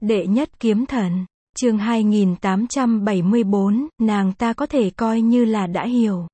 Đệ nhất kiếm thần, chương 2874, nàng ta có thể coi như là đã hiểu.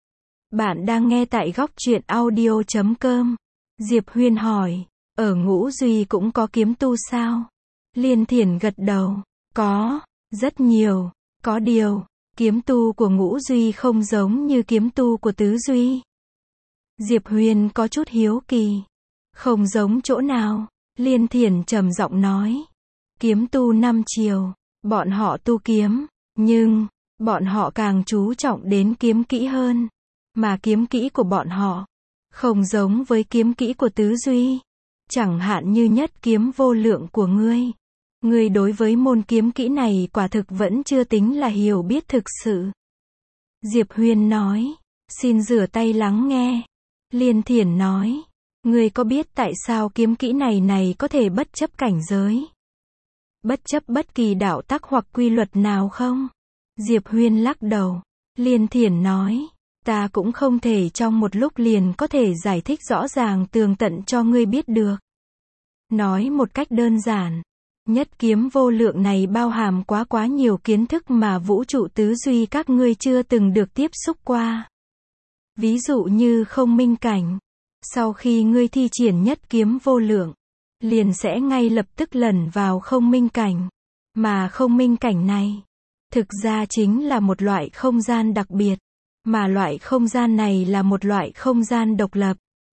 Bạn đang nghe tại góc truyện audio.com. Diệp Huyên hỏi, ở Ngũ Duy cũng có kiếm tu sao? Liên Thiển gật đầu, có, rất nhiều, có điều, kiếm tu của Ngũ Duy không giống như kiếm tu của Tứ Duy. Diệp Huyên có chút hiếu kỳ, không giống chỗ nào? Liên Thiển trầm giọng nói, kiếm tu năm chiều, bọn họ tu kiếm, nhưng, bọn họ càng chú trọng đến kiếm kỹ hơn, mà kiếm kỹ của bọn họ, không giống với kiếm kỹ của Tứ Duy. Chẳng hạn như nhất kiếm vô lượng của ngươi. Ngươi đối với môn kiếm kỹ này quả thực vẫn chưa tính là hiểu biết thực sự. Diệp Huyên nói, xin rửa tay lắng nghe. Liên Thiển nói, ngươi có biết tại sao kiếm kỹ này có thể bất chấp cảnh giới? Bất chấp bất kỳ đạo tắc hoặc quy luật nào không? Diệp Huyên lắc đầu. Liên Thiển nói, ta cũng không thể trong một lúc liền có thể giải thích rõ ràng tường tận cho ngươi biết được. Nói một cách đơn giản, nhất kiếm vô lượng này bao hàm quá nhiều kiến thức mà vũ trụ tứ duy các ngươi chưa từng được tiếp xúc qua. Ví dụ như không minh cảnh. Sau khi ngươi thi triển nhất kiếm vô lượng, liền sẽ ngay lập tức lẩn vào không minh cảnh. Mà không minh cảnh này, thực ra chính là một loại không gian đặc biệt. Mà loại không gian này là một loại không gian độc lập.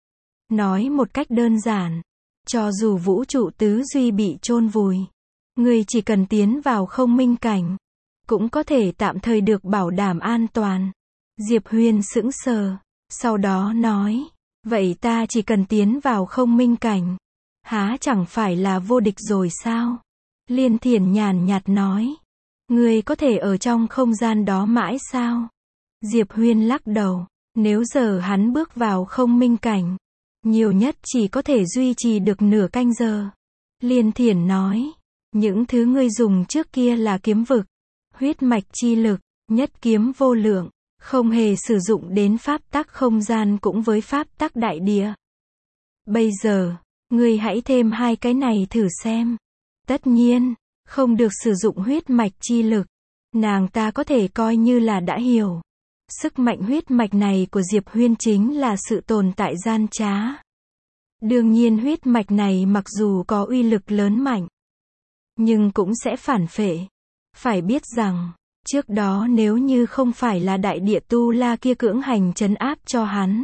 Nói một cách đơn giản, cho dù vũ trụ tứ duy bị chôn vùi, ngươi chỉ cần tiến vào không minh cảnh, cũng có thể tạm thời được bảo đảm an toàn. Diệp Huyên sững sờ, sau đó nói, vậy ta chỉ cần tiến vào không minh cảnh, há chẳng phải là vô địch rồi sao? Liên Thiển nhàn nhạt nói, ngươi có thể ở trong không gian đó mãi sao? Diệp Huyên lắc đầu, nếu giờ hắn bước vào không minh cảnh, nhiều nhất chỉ có thể duy trì được nửa canh giờ. Liên Thiển nói, những thứ ngươi dùng trước kia là kiếm vực, huyết mạch chi lực, nhất kiếm vô lượng, không hề sử dụng đến pháp tắc không gian cũng với pháp tắc đại địa. Bây giờ, ngươi hãy thêm hai cái này thử xem. Tất nhiên, không được sử dụng huyết mạch chi lực, nàng ta có thể coi như là đã hiểu. Sức mạnh huyết mạch này của Diệp Huyên chính là sự tồn tại gian trá. Đương nhiên huyết mạch này mặc dù có uy lực lớn mạnh, nhưng cũng sẽ phản phệ. Phải biết rằng, trước đó nếu như không phải là đại địa tu la kia cưỡng hành trấn áp cho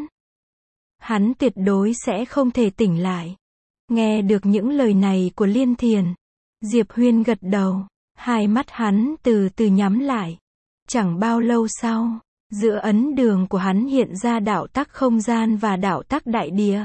hắn tuyệt đối sẽ không thể tỉnh lại. Nghe được những lời này của Liên Thiển, Diệp Huyên gật đầu, hai mắt hắn từ từ nhắm lại. Chẳng bao lâu sau, giữa ấn đường của hắn hiện ra đạo tắc không gian và đạo tắc đại địa.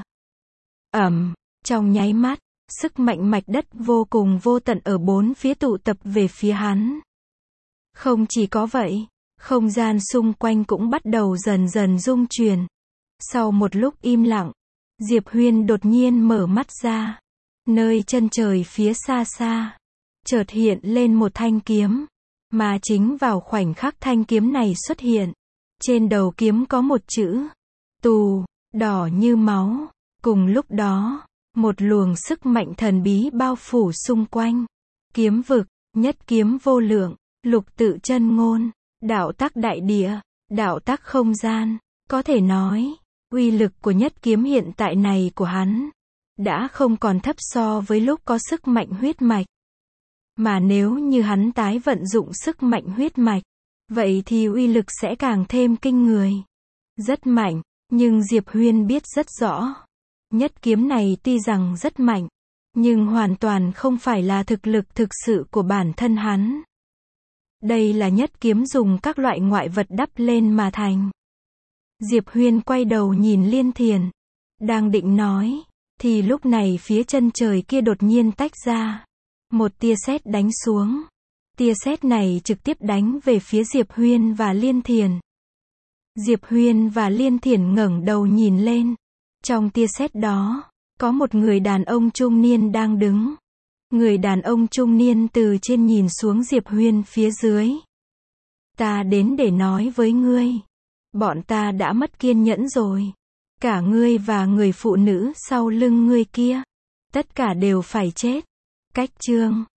Trong nháy mắt, sức mạnh mạch đất vô cùng vô tận ở bốn phía tụ tập về phía hắn. Không chỉ có vậy, không gian xung quanh cũng bắt đầu dần dần rung chuyển. Sau một lúc im lặng, Diệp Huyên đột nhiên mở mắt ra. Nơi chân trời phía xa xa, chợt hiện lên một thanh kiếm. Mà chính vào khoảnh khắc thanh kiếm này xuất hiện, trên đầu kiếm có một chữ tù, đỏ như máu. Cùng lúc đó, một luồng sức mạnh thần bí bao phủ xung quanh. Kiếm vực, nhất kiếm vô lượng, lục tự chân ngôn, đạo tắc đại địa, đạo tắc không gian. Có thể nói, uy lực của nhất kiếm hiện tại này của hắn đã không còn thấp so với lúc có sức mạnh huyết mạch. Mà nếu như hắn tái vận dụng sức mạnh huyết mạch, vậy thì uy lực sẽ càng thêm kinh người. Rất mạnh, nhưng Diệp Huyên biết rất rõ. Nhất kiếm này tuy rằng rất mạnh, nhưng hoàn toàn không phải là thực lực thực sự của bản thân hắn. Đây là nhất kiếm dùng các loại ngoại vật đắp lên mà thành. Diệp Huyên quay đầu nhìn Liên Thiển, đang định nói, thì lúc này phía chân trời kia đột nhiên tách ra. Một tia sét đánh xuống. Tia sét này trực tiếp đánh về phía Diệp Huyên và Liên Thiển. Diệp Huyên và Liên Thiển ngẩng đầu nhìn lên. Trong tia sét đó, có một người đàn ông trung niên đang đứng. Người đàn ông trung niên từ trên nhìn xuống Diệp Huyên phía dưới. Ta đến để nói với ngươi. Bọn ta đã mất kiên nhẫn rồi. Cả ngươi và người phụ nữ sau lưng ngươi kia, tất cả đều phải chết. Cách chương